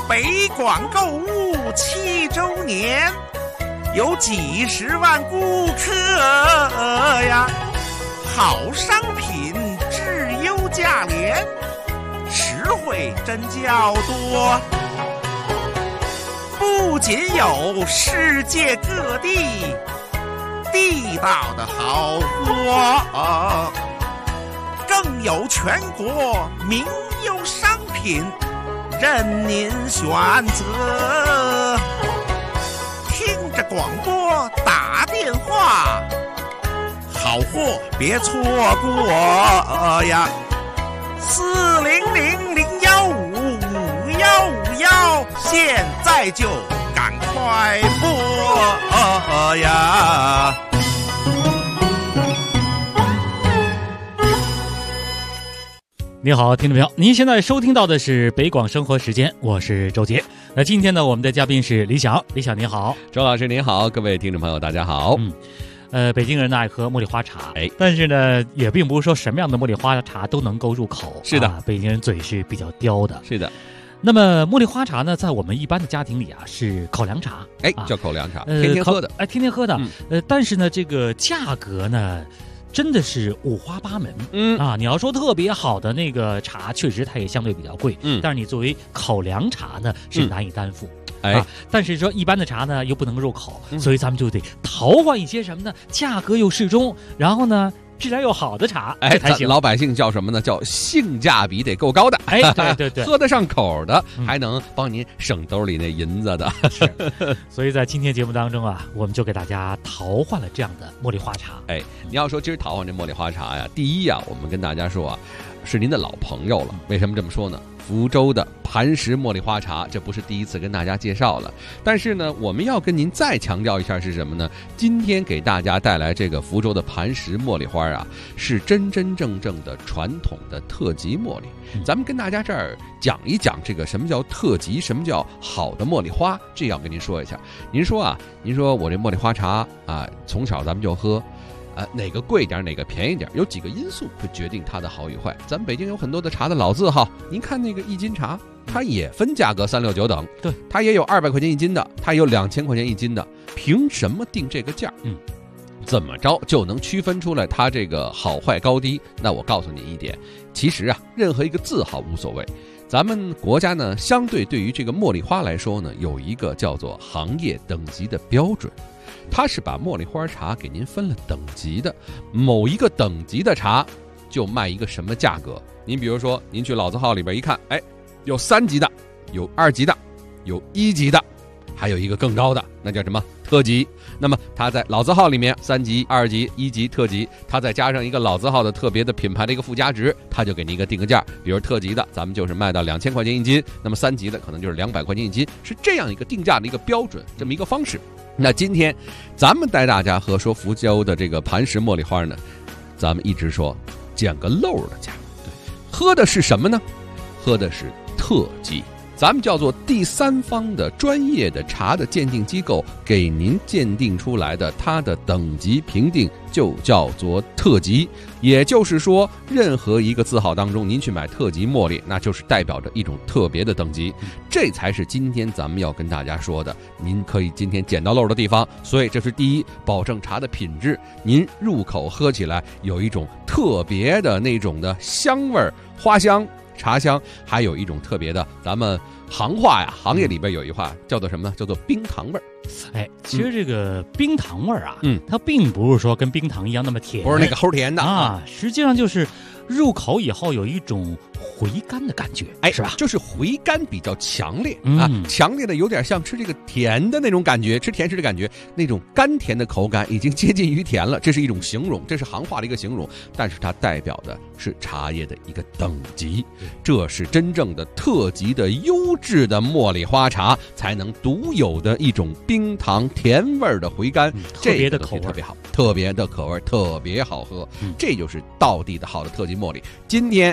北广购物7周年，有几十万顾客呀，好商品质优价廉，实惠真较多。不仅有世界各地地道的好货，更有全国名优商品任您选择。听着广播打电话，好货别错过呀！4000155151，现在就赶快拨呀！ 你好，听众朋友，您现在收听到的是北广生活时间，我是周杰。那今天呢，我们的嘉宾是李想，李想您好。 周老师您好，各位听众朋友大家好。 北京人呢爱喝茉莉花茶，但是呢，也并不是说什么样的茉莉花茶都能够入口。 是的， 北京人嘴是比较刁的。 是的。 那么茉莉花茶呢，在我们一般的家庭里啊，是口粮茶， 叫口粮茶，天天喝的， 天天喝的。但是呢，这个价格呢，真的是五花八门。你要说特别好的那个茶，确实它也相对比较贵。但是你作为口粮茶呢，是难以担负。但是说一般的茶呢又不能入口，所以咱们就得淘换一些什么呢？价格又适中，然后呢质量又好的茶，才行。 老百姓叫什么呢？叫性价比得够高的。 对， 喝得上口的，还能帮您省兜里那银子的。 是，所以在今天节目当中啊，我们就给大家淘换了这样的茉莉花茶。 你要说今儿淘换这茉莉花茶呀，第一呀，我们跟大家说啊，是您的老朋友了。为什么这么说呢？福州的磐石茉莉花茶，这不是第一次跟大家介绍了。但是呢，我们要跟您再强调一下是什么呢？今天给大家带来这个福州的磐石茉莉花啊，是真真正正的传统的特级茉莉。咱们跟大家这儿讲一讲这个什么叫特级，什么叫好的茉莉花，这要跟您说一下。您说我这茉莉花茶啊，从小咱们就喝。哪个贵点哪个便宜点，有几个因素会决定它的好与坏。咱们北京有很多的茶的老字号，您看那个一斤茶，它也分价格3、6、9等， 对， 它也有200块钱一斤的，它也有2000块钱一斤的，凭什么定这个价？怎么着就能区分出来它这个好坏高低？那我告诉你一点，其实啊，任何一个字号无所谓。咱们国家呢，相对于这个茉莉花来说呢，有一个叫做行业等级的标准。它是把茉莉花茶给您分了等级的，某一个等级的茶就卖一个什么价格。您比如说，您去老字号里边一看，有3级的，有2级的，有1级的，还有一个更高的，那叫什么？特级。那么它在老字号里面3级、2级、1级、特级，它再加上一个老字号的特别的品牌的一个附加值，它就给您一个定个价。比如特级的，咱们就是卖到2000块钱一斤，那么3级的可能就是200块钱一斤，是这样一个定价的一个标准，这么一个方式。那今天咱们带大家说福州的这个磐石茉莉花呢，咱们一直说捡个漏的价，喝的是什么呢？喝的是特级。咱们叫做第三方的专业的茶的鉴定机构给您鉴定出来的，它的等级评定就叫做特级。也就是说，任何一个字号当中您去买特级茉莉，那就是代表着一种特别的等级，这才是今天咱们要跟大家说的，您可以今天捡到漏的地方。所以这是第一，保证茶的品质，您入口喝起来有一种特别的那种的香味儿，花香茶香，还有一种特别的，咱们行话呀，行业里边有一话叫做什么呢？叫做冰糖味儿。 其实这个冰糖味儿啊，它并不是说跟冰糖一样那么甜， 不是那个齁甜的啊，实际上就是入口以后有一种回甘的感觉，是吧？ 就是回甘比较强烈啊，强烈的有点像吃这个甜的那种感觉，吃甜食的感觉，那种甘甜的口感已经接近于甜了，这是一种形容，这是行话的一个形容，但是它代表的是茶叶的一个等级，这是真正的特级的优质的茉莉花茶才能独有的一种冰糖甜味的回甘， 特别的口味特别好，特别的口味特别好喝，这就是道地的好的特级茉莉。今天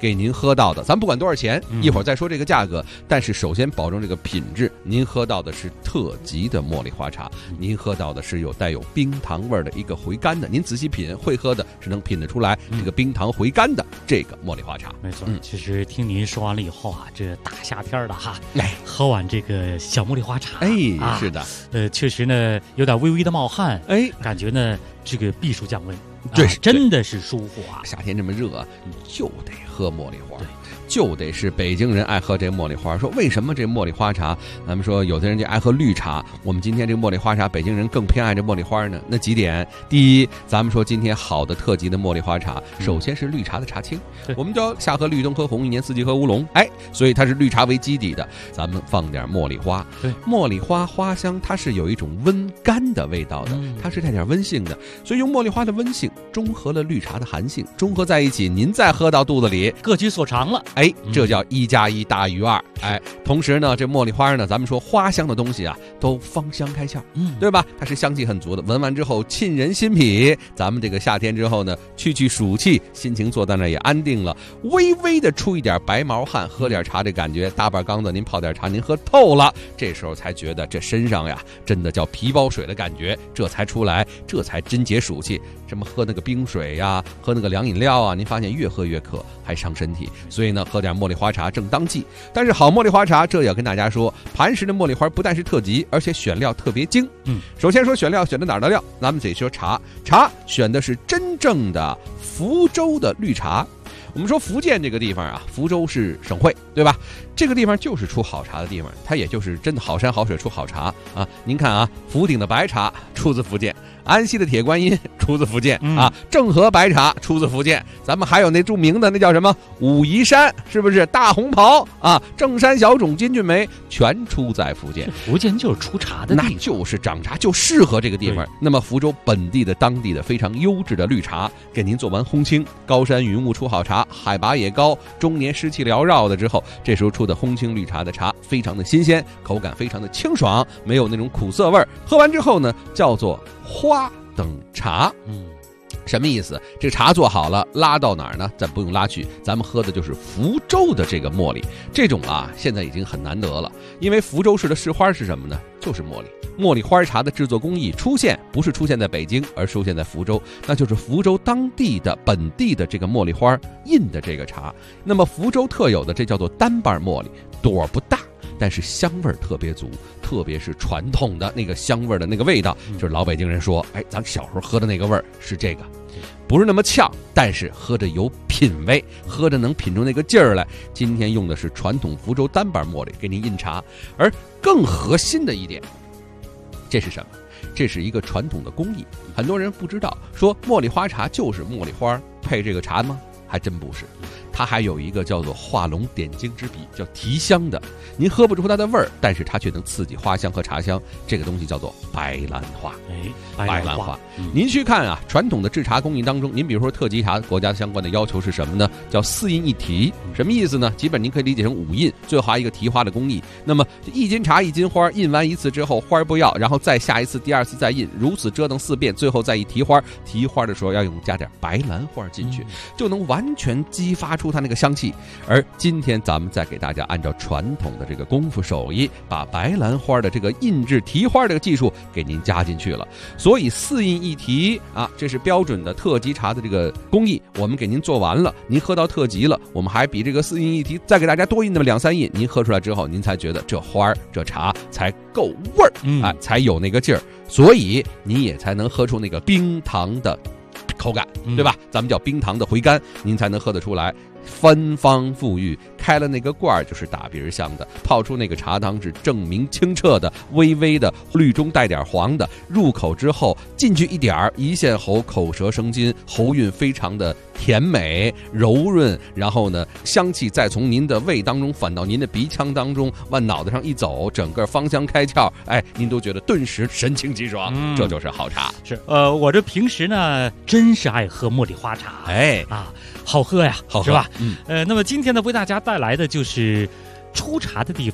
给您喝到的，咱不管多少钱，一会儿再说这个价格，但是首先保证这个品质，您喝到的是特级的茉莉花茶，您喝到的是带有冰糖味的一个回甘的，您仔细品，会喝的是能品得出来这个冰糖回甘的这个茉莉花茶。 没错，其实听您说完了以后啊，这大夏天的哈，喝碗这个小茉莉花茶， 是的， 确实呢有点微微的冒汗，感觉呢这个避暑降温， 对， 真的是舒服啊。 夏天这么热，就得喝茉莉花。就得是北京人爱喝这茉莉花。说为什么这茉莉花茶，咱们说有的人就爱喝绿茶，我们今天这个茉莉花茶，北京人更偏爱这茉莉花呢？那几点：第一，咱们说今天好的特级的茉莉花茶，首先是绿茶的茶青，我们叫夏喝绿，冬喝红，一年四季喝乌龙，所以它是绿茶为基底的，咱们放点茉莉花，茉莉花花香它是有一种温甘的味道的，它是带点温性的，所以用茉莉花的温性中和了绿茶的寒性，中和在一起，您再喝到肚子里， 各取所长了。 这叫1+1大于2。同时呢，这茉莉花呢，咱们说花香的东西啊，都芳香开窍，对吧？它是香气很足的，闻完之后沁人心脾。咱们这个夏天之后呢，去暑气，心情坐在那也安定了，微微的出一点白毛汗，喝点茶这感觉，大半缸子您泡点茶，您喝透了，这时候才觉得这身上呀，真的叫皮包水的感觉，这才出来，这才真解暑气。什么喝那个冰水呀，喝那个凉饮料啊，您发现越喝越渴，还伤身体。所以呢，喝点茉莉花茶正当季。但是好茉莉花茶，这也要跟大家说，磐石的茉莉花不但是特级，而且选料特别精。首先说选料选的哪儿的料，咱们得说茶选的是真正的福州的绿茶。我们说福建这个地方啊，福州是省会，对吧？这个地方就是出好茶的地方，它也就是真的好山好水出好茶啊。您看啊，福鼎的白茶出自福建，安溪的铁观音出自福建啊，正和白茶出自福建，咱们还有那著名的那叫什么武夷山，是不是大红袍啊？正山小种、金骏眉全出在福建。 福建就是出茶的地方， 那就是长茶，就适合这个地方。那么福州本地的当地的非常优质的绿茶，给您做完烘青，高山云雾出好茶，海拔也高，中年湿气缭绕的之后，这时候出的烘青绿茶的茶非常的新鲜，口感非常的清爽，没有那种苦涩味儿。喝完之后呢，叫做花等茶。什么意思？这茶做好了，拉到哪儿呢？咱不用拉去，咱们喝的就是福州的这个茉莉。这种啊，现在已经很难得了，因为福州市的市花是什么呢？就是茉莉。茉莉花茶的制作工艺不是出现在北京，而出现在福州，那就是福州当地的本地的这个茉莉花印的这个茶。那么福州特有的这叫做单瓣茉莉，朵不大，但是香味特别足，特别是传统的那个香味的那个味道，就是老北京人说，咱小时候喝的那个味儿是这个，不是那么呛，但是喝着有品味，喝着能品出那个劲儿来。今天用的是传统福州单瓣茉莉给您印茶，而更核心的一点，这是什么？这是一个传统的工艺，很多人不知道，说茉莉花茶就是茉莉花配这个茶吗？还真不是，它还有一个叫做画龙点睛之笔，叫提香的。您喝不出它的味儿，但是它却能刺激花香和茶香。这个东西叫做白兰花。白兰花。您去看啊，传统的制茶工艺当中，您比如说特级茶，国家相关的要求是什么呢？叫4印1提。什么意思呢？基本您可以理解成5印，最后还一个提花的工艺。那么1斤茶1斤花，印完一次之后花不要，然后再下一次，第2次再印，如此折腾4遍，最后再一提花。提花的时候要加点白兰花进去，就能完全激发出它那个香气。而今天咱们再给大家按照传统的这个功夫手艺，把白兰花的这个印制提花这个技术给您加进去了。所以4印1提啊，这是标准的特级茶的这个工艺，我们给您做完了，您喝到特级了，我们还比这个4印1提再给大家多印那么2-3印，您喝出来之后，您才觉得这花这茶才够味儿，才有那个劲儿，所以您也才能喝出那个冰糖的口感，对吧？咱们叫冰糖的回甘，您才能喝得出来。芬芳馥郁，开了那个罐儿就是打鼻香的，泡出那个茶汤是证明清澈的，微微的绿中带点黄的，入口之后进去一点儿，一陷喉，口舌生津，喉韵非常的甜美柔润，然后呢，香气再从您的胃当中反到您的鼻腔当中，往脑袋上一走，整个芳香开窍，您都觉得顿时神清气爽，这就是好茶。 是，我这平时呢，真是爱喝茉莉花茶，好喝呀，好喝是吧？那么今天呢，为大家带来的就是出茶的地方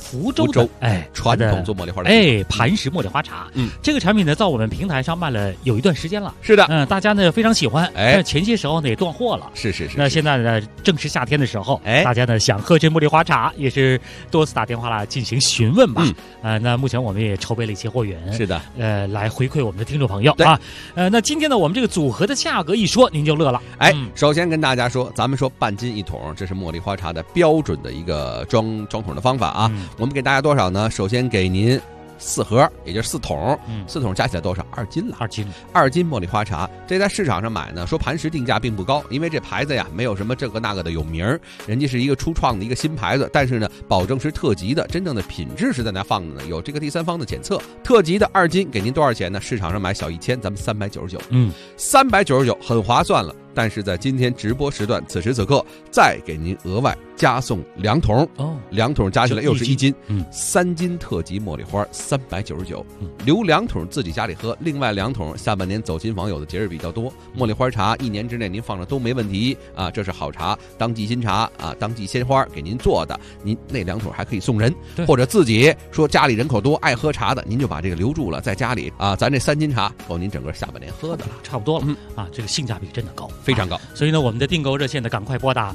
福州的传统做茉莉花的磐石茉莉花茶。这个产品呢，在我们平台上卖了有一段时间了。 是的， 大家呢非常喜欢。但前些时候呢也断货了。 是。 那现在呢正是夏天的时候，大家呢想喝这茉莉花茶，也是多次打电话来进行询问吧。那目前我们也筹备了一些货源。 是的， 来回馈我们的听众朋友啊。那今天呢，我们这个组合的价格一说，您就乐了。 首先跟大家说，咱们说半斤一桶，这是茉莉花茶的标准的一个装桶的方法啊。我们给大家多少呢？首先给您4盒，也就是4桶，4桶加起来多少？2斤了。2斤茉莉花茶，这在市场上买呢，说磐石定价并不高，因为这牌子呀没有什么这个那个的有名儿，人家是一个初创的一个新牌子，但是呢，保证是特级的，真正的品质是在那放的呢，有这个第三方的检测。特级的2斤给您多少钱呢？市场上买小1000，咱们399。399很划算了。但是在今天直播时段，此时此刻再给您额外加送2桶，2桶加起来又是1斤，3斤特级茉莉花399，留2桶自己家里喝，另外2桶下半年走亲访友的节日比较多，茉莉花茶1年之内您放着都没问题啊，这是好茶，当季新茶啊，当季鲜花给您做的，您那2桶还可以送人，或者自己说家里人口多爱喝茶的，您就把这个留住了，在家里啊，咱这3斤茶够您整个下半年喝的了， 差不多了啊，这个性价比真的高。 非常高， 所以呢，我们的订购热线呢，赶快拨打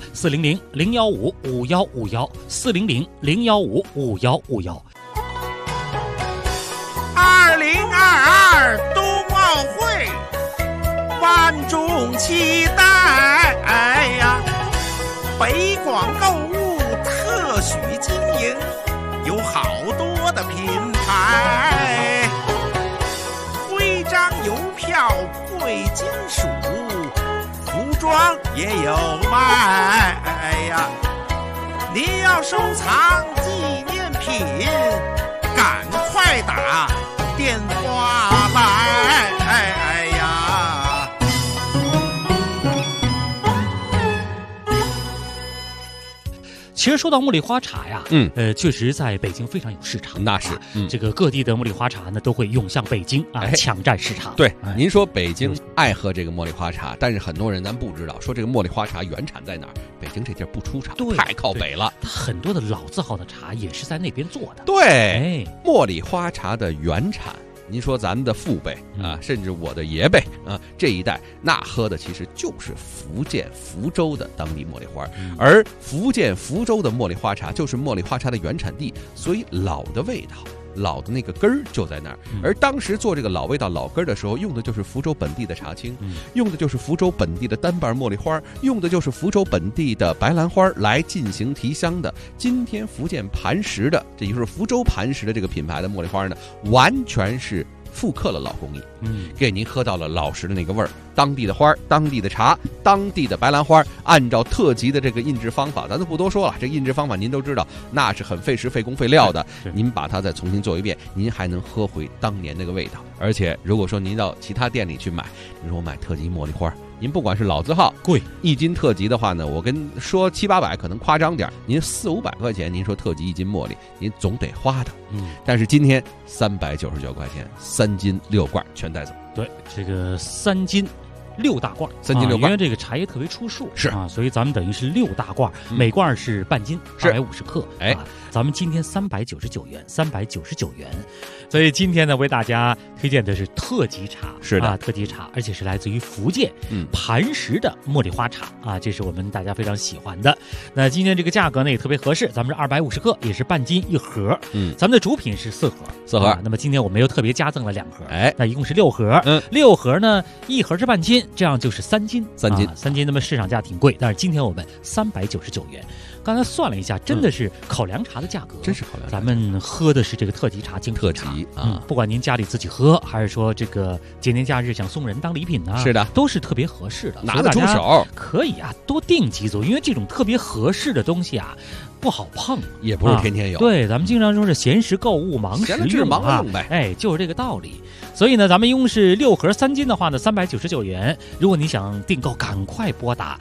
400-015-5151，400-015-5151。 2022冬奥会，万众期待呀！北广购物特许经营，有好多的品牌，徽章、邮票、贵金属。服装也有卖呀！您要收藏纪念品，赶快打电话来呀！ 其实说到茉莉花茶呀，确实在北京非常有市场。 那是， 这个各地的茉莉花茶呢都会涌向北京啊，抢占市场。 对，您说北京爱喝这个茉莉花茶，但是很多人咱不知道，说这个茉莉花茶原产在哪儿？北京这地儿不出茶，太靠北了。 很多的老字号的茶也是在那边做的。 对，茉莉花茶的原产。您说咱们的父辈啊，甚至我的爷辈啊，这一代那喝的其实就是福建福州的当地茉莉花，而福建福州的茉莉花茶就是茉莉花茶的原产地，所以老的味道。老的那个根儿就在那儿，而当时做这个老味道老根儿的时候，用的就是福州本地的茶青，用的就是福州本地的单瓣茉莉花，用的就是福州本地的白兰花来进行提香的。今天福建磐石的，这就是福州磐石的这个品牌的茉莉花呢，完全是复刻了老工艺，给您喝到了老实的那个味儿，当地的花，当地的茶，当地的白兰花，按照特级的这个印制方法，咱就不多说了，这印制方法您都知道，那是很费时费工费料的，您把它再重新做一遍，您还能喝回当年那个味道。而且如果说您到其他店里去买，您说我买特级茉莉花，您不管是老字号贵 1斤特级的话呢，我跟说700-800可能夸张点，您400-500块钱，您说特级1斤茉莉，您总得花的。但是今天399块钱，3斤6罐全带走。 对，这个3斤6大罐 ，3斤6罐， 因为这个茶叶特别出数， 是啊，所以咱们等于是6大罐，每罐是半斤，250克。咱们今天399元，399元。所以今天呢，为大家推荐的是特级茶， 是的， 特级茶，而且是来自于福建磐石的茉莉花茶啊，这是我们大家非常喜欢的。那今天这个价格呢也特别合适，咱们是250克，也是半斤1盒。咱们的主品是4盒，那么今天我们又特别加赠了2盒，那一共是6盒。6盒呢，1盒是半斤，这样就是3斤，3斤。那么市场价挺贵，但是今天我们399元。刚才算了一下，真的是考量茶的价格， 真是考量。 咱们喝的是这个特级茶、精品茶啊， 不管您家里自己喝，还是说这个节年假日想送人当礼品呢， 是的， 都是特别合适的， 拿得出手。 可以啊，多订几组，因为这种特别合适的东西啊，不好碰， 也不是天天有。 对，咱们经常说是闲时购物，忙时用啊，就是这个道理。所以呢，咱们一共是6盒3斤的话呢，399元。如果你想订购，赶快拨打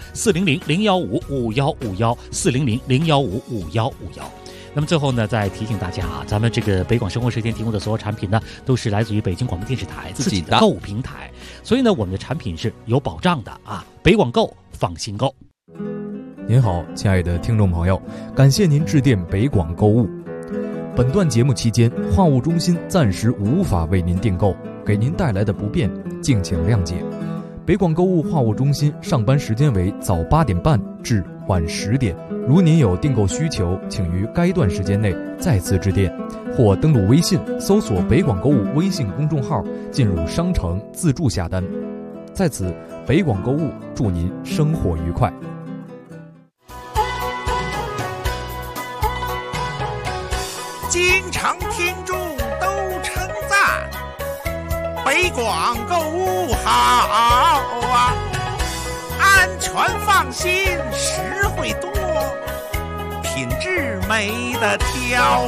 400-015-5151，400-015-5151。那么最后呢，再提醒大家啊，咱们这个北广生活时间提供的所有产品呢，都是来自于北京广播电视台自己的购物平台，所以呢，我们的产品是有保障的啊。北广购，放心购。 您好，亲爱的听众朋友，感谢您致电北广购物。 本段节目期间，话务中心暂时无法为您订购，给您带来的不便，敬请谅解。北广购物话务中心上班时间为早8点半至晚10点。如您有订购需求，请于该段时间内再次致电，或登录微信搜索北广购物微信公众号，进入商城自助下单。在此，北广购物祝您生活愉快。 经常听众都称赞北广购物好啊，安全放心，实惠多，品质没得挑。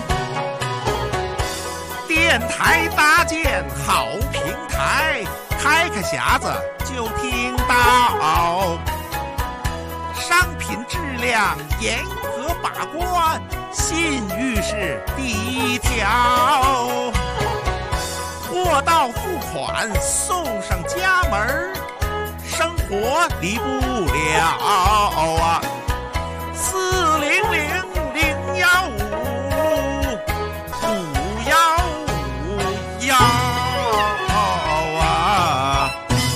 电台搭建好平台，开匣子就听到，商品质量严格把关，信誉是第一条。货到付款送上家门，生活离不了啊！400-015-515啊！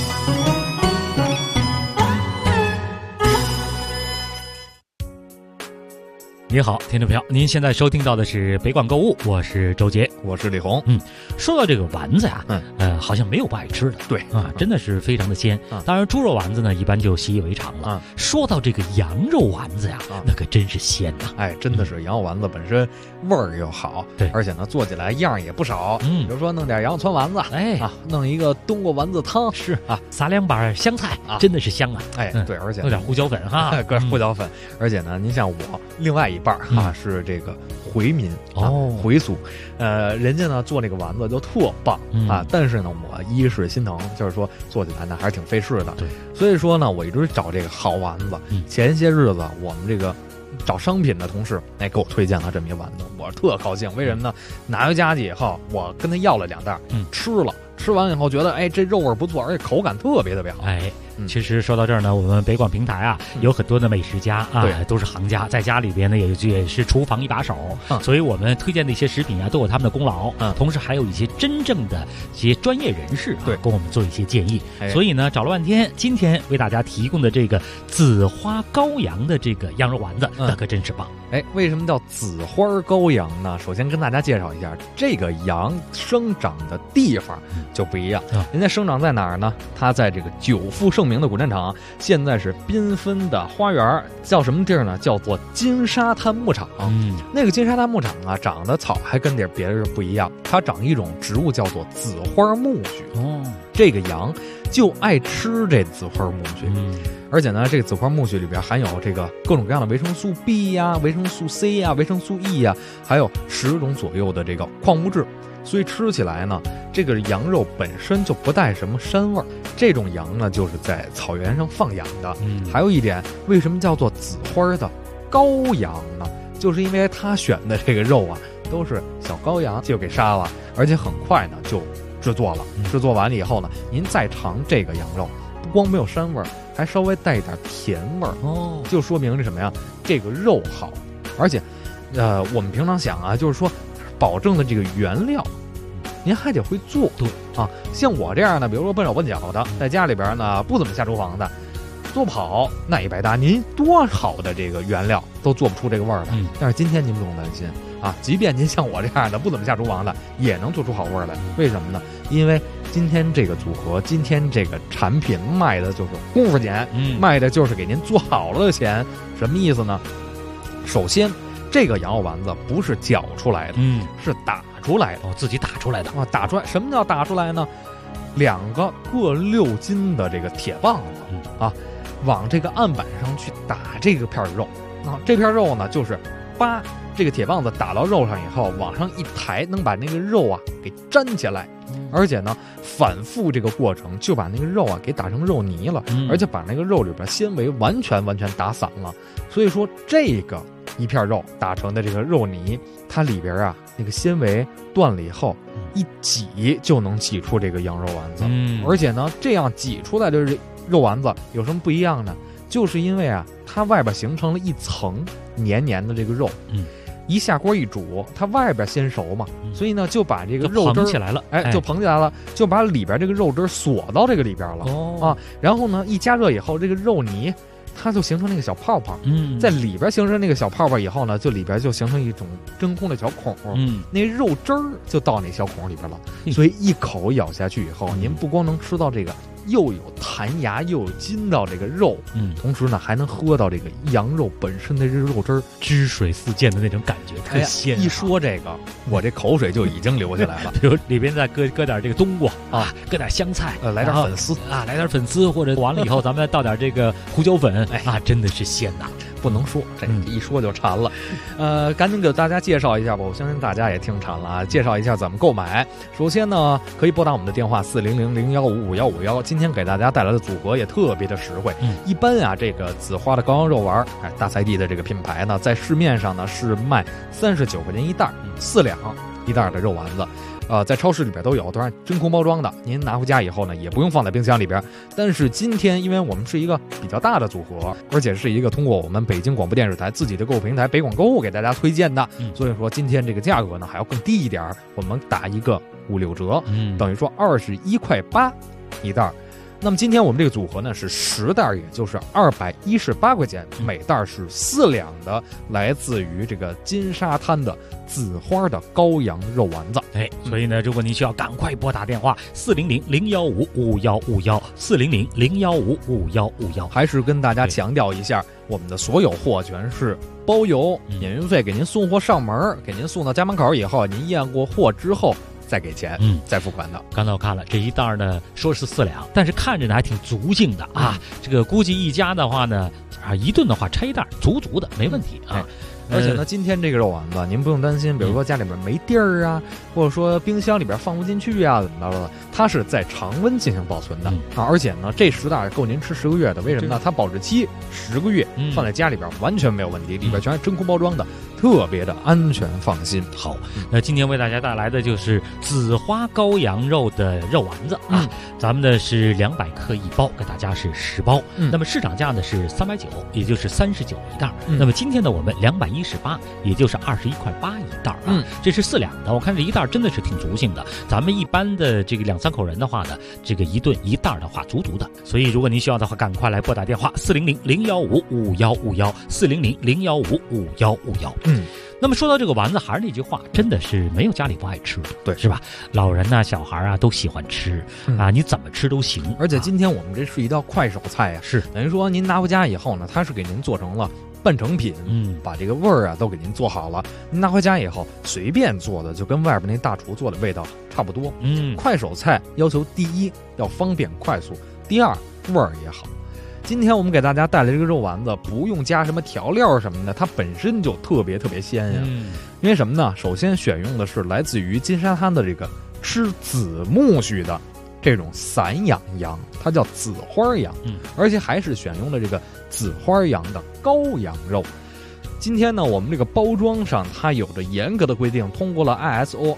你好，听众朋友，您现在收听到的是北广购物，我是周杰， 我是李红。 说到这个丸子呀，好像没有不爱吃的， 对啊，真的是非常的鲜。当然，猪肉丸子呢，一般就习以为常了。说到这个羊肉丸子呀，那可真是鲜呐！ 哎，真的是羊肉丸子本身味儿又好， 对， 而且呢，做起来样儿也不少。比如说弄点羊肉汆丸子，弄一个冬瓜丸子汤， 是啊，撒2把香菜，真的是香啊！ 哎，对，而且弄点胡椒粉哈， 搁胡椒粉。而且呢，您像我另外一半是这个回民回族，人家呢做这个丸子就特棒啊，但是呢，我一是心疼，就是说做起来呢还是挺费事的。 对， 所以说呢，我一直找这个好丸子。前些日子我们这个找商品的同事给我推荐了这么一丸子，我特高兴。为什么呢？拿回家去以后，我跟他要了2袋，吃了。吃完以后觉得，这肉味不错，而且口感特别特别好。 其实说到这儿呢，我们北广平台啊，有很多的美食家啊，都是行家，在家里边呢也是厨房一把手，所以我们推荐的一些食品啊，都有他们的功劳。同时还有一些真正的一些专业人士跟我们做一些建议。所以呢，找了半天，今天为大家提供的这个紫花羔羊的这个羊肉丸子，那可真是棒。 为什么叫紫花羔羊呢？首先跟大家介绍一下，这个羊生长的地方就不一样。人家生长在哪儿呢？它在这个久负盛名的古战场，现在是缤纷的花园，叫什么地儿呢？叫做金沙滩牧场。那个金沙滩牧场啊，长的草还跟别的不一样，它长一种植物叫做紫花苜蓿。这个羊就爱吃这紫花苜蓿。而且呢，这个紫花苜蓿里边含有这个各种各样的维生素 B 呀、维生素 C 呀、维生素 E 呀，还有10种左右的这个矿物质，所以吃起来呢，这个羊肉本身就不带什么膻味儿。这种羊呢，就是在草原上放养的。还有一点，为什么叫做紫花的羔羊呢？就是因为它选的这个肉啊，都是小羔羊就给杀了，而且很快呢就制作了。制作完了以后呢，您再尝这个羊肉，不光没有膻味儿，还稍微带一点甜味儿。就说明这什么呀？这个肉好。而且我们平常想啊，就是说保证的这个原料，您还得会做。 对啊，像我这样的，比如说笨手笨脚的，在家里边呢不怎么下厨房的，做不好那也白搭。您多好的这个原料都做不出这个味儿来。但是今天您不用担心啊，即便您像我这样的不怎么下厨房的，也能做出好味儿来。为什么呢？因为今天这个组合，今天这个产品卖的就是功夫钱，卖的就是给您做好了的钱。什么意思呢？首先，这个羊肉丸子不是搅出来的，是打出来的。 自己打出来的啊，打出来。什么叫打出来呢？2个各6斤的这个铁棒子往这个案板上去打这个片肉啊。这片肉呢，就是把这个铁棒子打到肉上以后，往上一抬，能把那个肉啊给粘起来。而且呢，反复这个过程就把那个肉啊给打成肉泥了，而且把那个肉里边纤维完全打散了。所以说，这个一片肉打成的这个肉泥，它里边啊那个纤维断了以后，一挤就能挤出这个羊肉丸子。而且呢，这样挤出来的肉丸子有什么不一样呢？就是因为啊，它外边形成了一层黏黏的这个肉， 一下锅一煮，它外边先熟嘛，所以呢就把这个肉汁膨起来了， 就膨起来了，就把里边这个肉汁锁到这个里边了啊。然后呢一加热以后，这个肉泥它就形成那个小泡泡，在里边形成那个小泡泡以后呢，就里边就形成一种真空的小孔，那肉汁儿就到那小孔里边了，所以一口咬下去以后，您不光能吃到这个又有弹牙又有筋道这个肉，同时呢还能喝到这个羊肉本身的这肉汁儿， 汁水四溅的那种感觉，特鲜。 一说这个，我这口水就已经流下来了。 比如里边再搁点这个冬瓜啊，搁点香菜， 来点粉丝啊，来点粉丝，或者完了以后咱们再倒点这个胡椒粉，啊，真的是鲜呐。 不能说，这一说就馋了。赶紧给大家介绍一下吧，我相信大家也听馋了啊。介绍一下怎么购买。首先呢，可以拨打我们的电话400-015-5151。今天给大家带来的组合也特别的实惠。一般啊，这个紫花的羔羊肉丸，大菜地的这个品牌呢，在市面上呢是卖39块钱一袋，4两一袋的肉丸子。在超市里边都有，都是真空包装的。您拿回家以后呢，也不用放在冰箱里边。但是今天，因为我们是一个比较大的组合，而且是一个通过我们北京广播电视台自己的购物平台北广购物给大家推荐的，所以说今天这个价格呢还要更低一点，我们打一个5-6折，等于说21.8块一袋。那么今天我们这个组合呢是10袋，也就是218块钱，每袋是4两的，来自于这个金沙滩的紫花的羔羊肉丸子。 所以呢，如果您需要，赶快拨打电话400-015-5151，400-015-5151。 还是跟大家强调一下，我们的所有货全是包邮，免运费，给您送货上门，给您送到家门口以后，您验过货之后再给钱，再付款的。 刚才我看了这一袋呢，说是4两，但是看着呢还挺足劲的啊。这个估计一家的话呢，一顿的话拆一袋，足的没问题啊。 而且呢，今天这个肉丸子您不用担心，比如说家里边没地儿啊，或者说冰箱里边放不进去啊，怎么着的，它是在常温进行保存的啊。而且呢，这10袋够您吃10个月的，为什么呢？它保质期10个月，放在家里边完全没有问题，里边全是真空包装的，特别的安全放心。 好，那今天为大家带来的就是紫花羔羊肉的肉丸子啊，咱们的是200克一包，给大家是10包，那么市场价呢是390，也就是39一袋。那么今天呢，我们218，也就是21.8块一袋啊，这是4两的。我看这一袋真的是挺足性的。咱们一般的这个2-3口人的话呢，这个一顿一袋的话足的。所以如果您需要的话，赶快来拨打电话400-015-5151，400-015-5151。那么说到这个丸子，还是那句话，真的是没有家里不爱吃的， 对， 是吧？老人呐、小孩啊都喜欢吃啊，你怎么吃都行。 而且今天我们这是一道快手菜呀， 是等于说您拿回家以后呢，它是给您做成了半成品，把这个味儿啊都给您做好了。您拿回家以后随便做的，就跟外边那大厨做的味道差不多。快手菜要求第一要方便快速，第二味儿也好。今天我们给大家带来这个肉丸子，不用加什么调料什么的，它本身就特别鲜呀。因为什么呢？首先选用的是来自于金沙滩的这个吃紫苜蓿的这种散养羊，它叫紫花羊，而且还是选用了这个紫花羊的羔羊肉。今天呢，我们这个包装上它有着严格的规定，通过了 ISO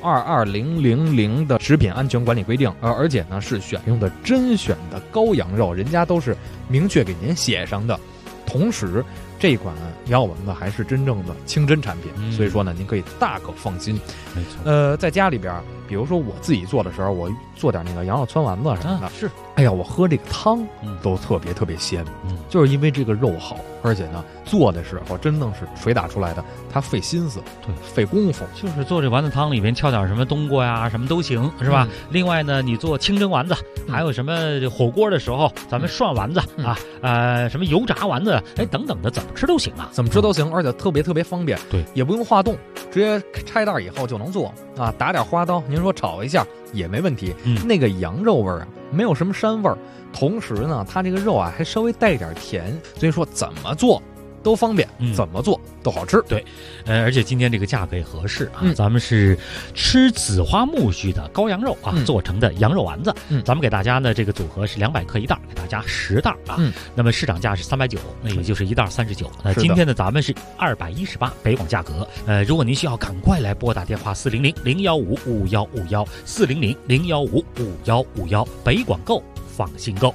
22000的食品安全管理规定，而且呢是选用的甄选的羔羊肉，人家都是明确给您写上的。同时这款羊肉丸子还是真正的清真产品，所以说呢您可以大可放心。 没错， 在家里边比如说我自己做的时候，我做点那个羊肉汆丸子什么的， 是， 哎呀，我喝这个汤都特别鲜，就是因为这个肉好，而且呢做的时候真的是水打出来的，它费心思，对，费功夫。 就是做这丸子汤里面敲点什么冬瓜呀，什么都行，是吧？另外呢，你做清蒸丸子，还有什么火锅的时候，咱们涮丸子什么油炸丸子，等等的，怎么吃都行啊， 怎么吃都行，而且特别方便， 对， 也不用化冻，直接拆袋以后就能做啊，打点花刀，您说炒一下也没问题。那个羊肉味儿啊，没有什么膻味儿，同时呢，它这个肉啊还稍微带一点甜，所以说怎么做都方便，怎么做都好吃。 对，而且今天这个价格也合适啊，咱们是吃紫花苜蓿的羔羊肉啊做成的羊肉丸子，咱们给大家呢这个组合是200克一袋，给大家10袋啊。那么市场价是390，那也就是一袋39。那今天呢咱们是218北广价格。如果您需要，赶快来拨打电话400-015-5151，400-015-5151，北广购，放心购。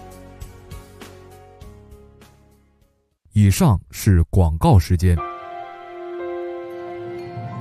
以上是广告时间。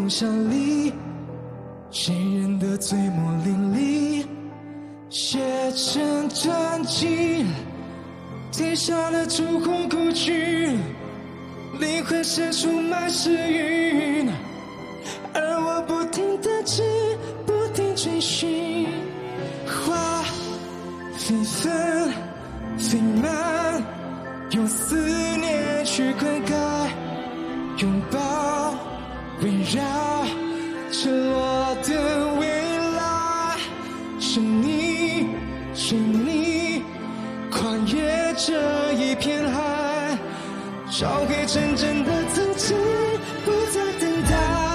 梦想里，谁人的最墨淋漓，写成传奇，贴上了烛火故去，灵魂深处满是云，而我不停地追，不停追寻，花飞纷飞满，用思念去灌溉，拥抱围绕赤裸的未来，是你是你跨越这一片海，找回真正的自己，不再等待，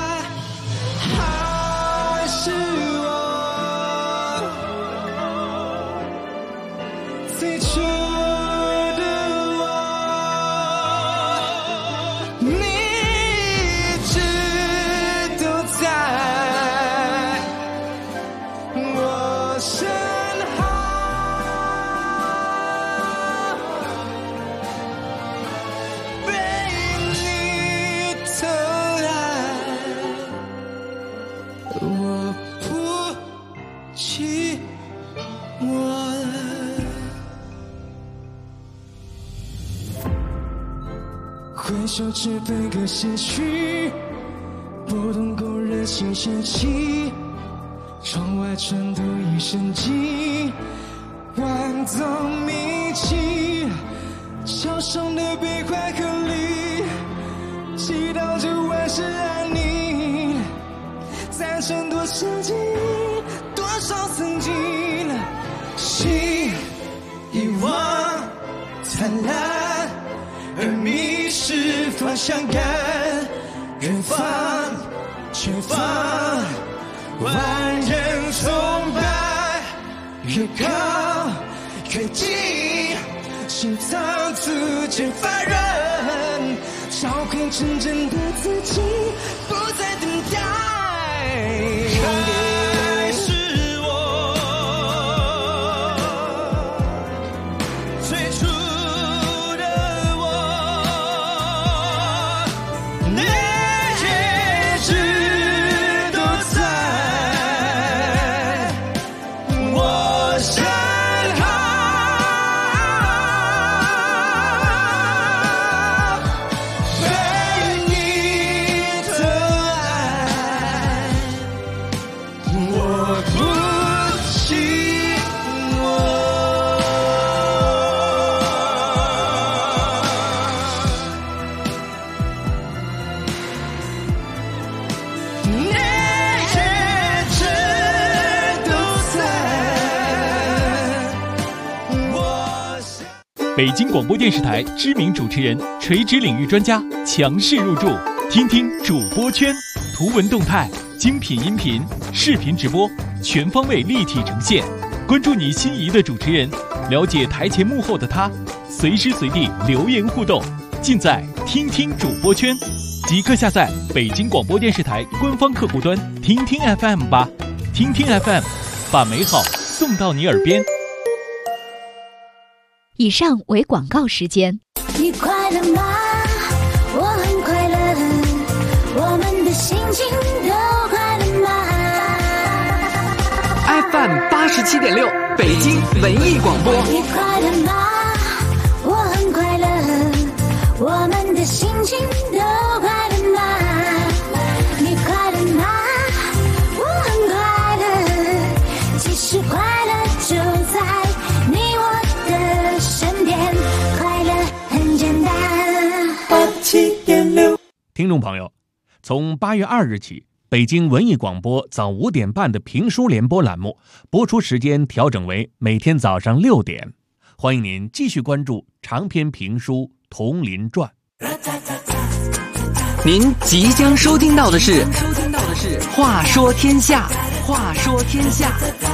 还是我最初的我，你一直都在我身后，被你疼爱，我不寂寞了。回首只分个先去，不懂勾人心弦起，窗外春度一生机，万种迷迹，桥上的悲欢和离，祈祷着万事安宁，赞成多少记忆，多少曾经，心遗忘灿烂，而迷失方向感，远方前方万人崇拜，越高越近，心脏逐渐发热，找回真正的自己，不再等待，还是我最初的我，你一直都在我身后，被你疼爱，我不寂寞。你一直都在我身。 北京广播电视台知名主持人、垂直领域专家强势入驻，听听主播圈，图文动态、精品音频、视频直播，全方位立体呈现。关注你心仪的主持人，了解台前幕后的他，随时随地留言互动，尽在听听主播圈。即刻下载北京广播电视台官方客户端听听 FM 吧，听听 FM， 把美好送到你耳边。 以上为广告时间。 你快乐吗？我很快乐，我们的心情都快乐吗？ FM 87.6北京文艺广播。 你快乐吗？我很快乐，我们的心情都快乐吗？你快乐吗？我很快乐，其实快乐就在你我的身边，快乐很简单。87.6。 听众朋友，从8月2日起，北京文艺广播早5点半的评书联播栏目播出时间调整为每天早上6点，欢迎您继续关注长篇评书《铜林传》。 您即将收听到的是《话说天下》，话说天下。